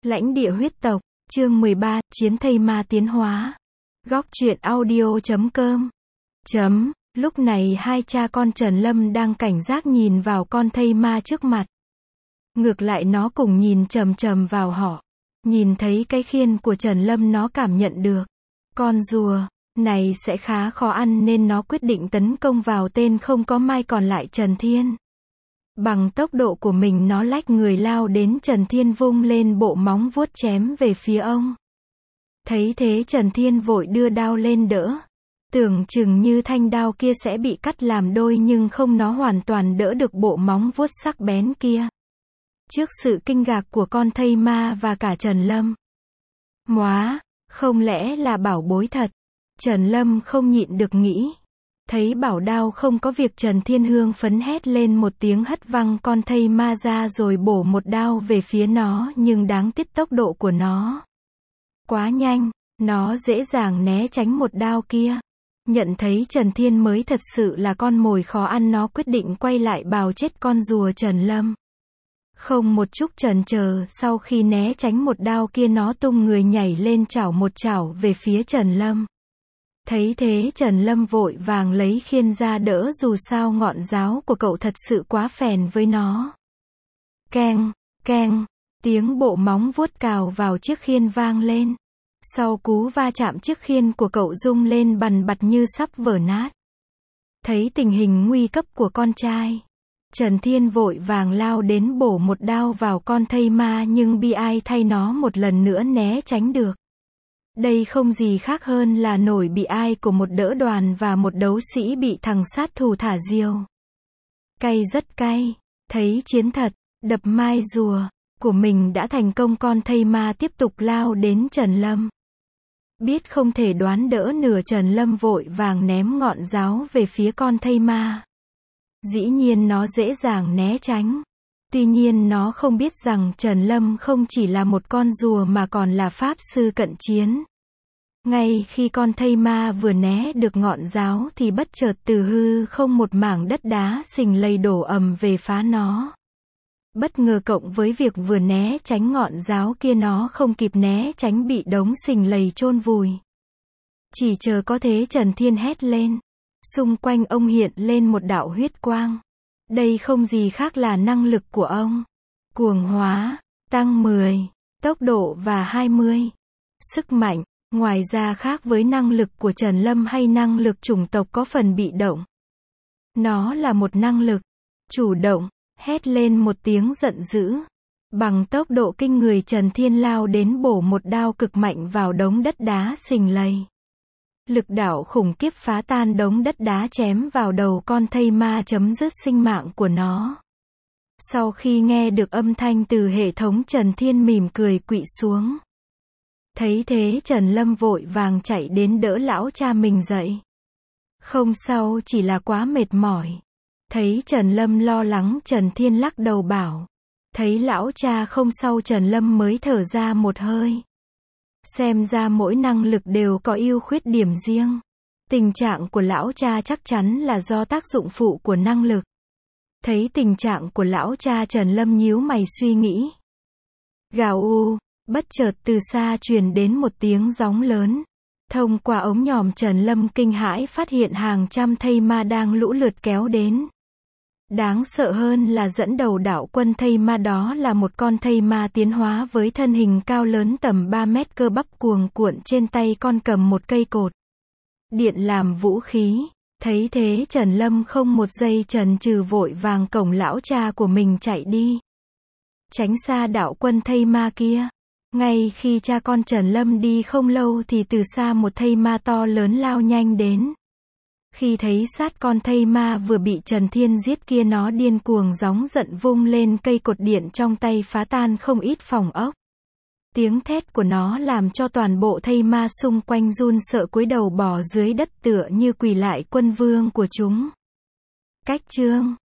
Lãnh địa huyết tộc, chương 13, chiến thây ma tiến hóa. Góc truyện audio.com. Lúc này hai cha con Trần Lâm đang cảnh giác nhìn vào con thây ma trước mặt. Ngược lại nó cùng nhìn chằm chằm vào họ. Nhìn thấy cái khiên của Trần Lâm nó cảm nhận được. Con rùa này sẽ khá khó ăn nên nó quyết định tấn công vào tên không có mai còn lại Trần Thiên. Bằng tốc độ của mình nó lách người lao đến Trần Thiên vung lên bộ móng vuốt chém về phía ông. Thấy thế Trần Thiên vội đưa đao lên đỡ. Tưởng chừng như thanh đao kia sẽ bị cắt làm đôi nhưng không, nó hoàn toàn đỡ được bộ móng vuốt sắc bén kia. Trước sự kinh ngạc của con thây ma và cả Trần Lâm. Móa, không lẽ là bảo bối thật? Trần Lâm không nhịn được nghĩ. Thấy bảo đao không có việc Trần Thiên hương phấn hét lên một tiếng hất văng con thây ma ra rồi bổ một đao về phía nó nhưng đáng tiếc tốc độ của nó quá nhanh, nó dễ dàng né tránh một đao kia. Nhận thấy Trần Thiên mới thật sự là con mồi khó ăn nó quyết định quay lại bào chết con rùa Trần Lâm. Không một chút chần chờ sau khi né tránh một đao kia nó tung người nhảy lên chảo một chảo về phía Trần Lâm. Thấy thế Trần Lâm vội vàng lấy khiên ra đỡ dù sao ngọn giáo của cậu thật sự quá phèn với nó. Keng, keng, tiếng bộ móng vuốt cào vào chiếc khiên vang lên. Sau cú va chạm chiếc khiên của cậu rung lên bần bật như sắp vỡ nát. Thấy tình hình nguy cấp của con trai, Trần Thiên vội vàng lao đến bổ một đao vào con thây ma nhưng bi ai thay nó một lần nữa né tránh được. Đây không gì khác hơn là nổi bị ai của một đỡ đoàn và một đấu sĩ bị thằng sát thủ thả diều. Cay rất cay, thấy chiến thật, đập mai rùa của mình đã thành công con thây ma tiếp tục lao đến Trần Lâm. Biết không thể đoán đỡ nửa Trần Lâm vội vàng ném ngọn giáo về phía con thây ma. Dĩ nhiên nó dễ dàng né tránh. Tuy nhiên nó không biết rằng Trần Lâm không chỉ là một con rùa mà còn là pháp sư cận chiến. Ngay khi con thây ma vừa né được ngọn giáo thì bất chợt từ hư không một mảng đất đá xình lầy đổ ầm về phá nó. Bất ngờ cộng với việc vừa né tránh ngọn giáo kia nó không kịp né tránh bị đống xình lầy chôn vùi. Chỉ chờ có thế Trần Thiên hét lên. Xung quanh ông hiện lên một đạo huyết quang. Đây không gì khác là năng lực của ông. Cuồng hóa, tăng 10, tốc độ và 20. Sức mạnh, ngoài ra khác với năng lực của Trần Lâm hay năng lực chủng tộc có phần bị động. Nó là một năng lực chủ động, hét lên một tiếng giận dữ. Bằng tốc độ kinh người Trần Thiên lao đến bổ một đao cực mạnh vào đống đất đá xình lầy. Lực đạo khủng khiếp phá tan đống đất đá chém vào đầu con thây ma chấm dứt sinh mạng của nó. Sau khi nghe được âm thanh từ hệ thống Trần Thiên mỉm cười quỵ xuống. Thấy thế Trần Lâm vội vàng chạy đến đỡ lão cha mình dậy. Không sao, chỉ là quá mệt mỏi. Thấy Trần Lâm lo lắng Trần Thiên lắc đầu bảo. Thấy lão cha không sao Trần Lâm mới thở ra một hơi. Xem ra mỗi năng lực đều có ưu khuyết điểm riêng. Tình trạng của lão cha chắc chắn là do tác dụng phụ của năng lực. Thấy tình trạng của lão cha Trần Lâm nhíu mày suy nghĩ. Gào u, bất chợt từ xa truyền đến một tiếng gióng lớn. Thông qua ống nhòm Trần Lâm kinh hãi phát hiện hàng trăm thây ma đang lũ lượt kéo đến. Đáng sợ hơn là dẫn đầu đạo quân thây ma đó là một con thây ma tiến hóa với thân hình cao lớn tầm 3 mét cơ bắp cuồn cuộn trên tay con cầm một cây cột điện làm vũ khí. Thấy thế Trần Lâm không một giây chần chừ vội vàng cổng lão cha của mình chạy đi. Tránh xa đạo quân thây ma kia. Ngay khi cha con Trần Lâm đi không lâu thì từ xa một thây ma to lớn lao nhanh đến. Khi thấy sát con thây ma vừa bị Trần Thiên giết kia nó điên cuồng gióng giận vung lên cây cột điện trong tay phá tan không ít phòng ốc. Tiếng thét của nó làm cho toàn bộ thây ma xung quanh run sợ cúi đầu bò dưới đất tựa như quỳ lại quân vương của chúng. Cách chương